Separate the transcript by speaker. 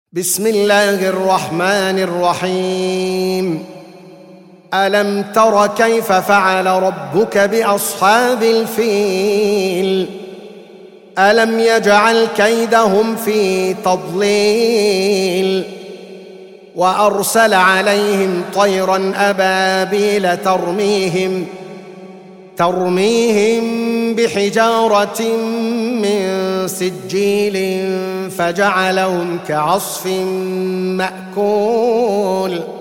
Speaker 1: بسم الله الرحمن الرحيم. ألم تر كيف فعل ربك بأصحاب الفيل؟ ألم يجعل كيدهم في تضليل وأرسل عليهم طيرا أبابيل ترميهم بحجارة من سجيل فجعلهم كعصف مأكول.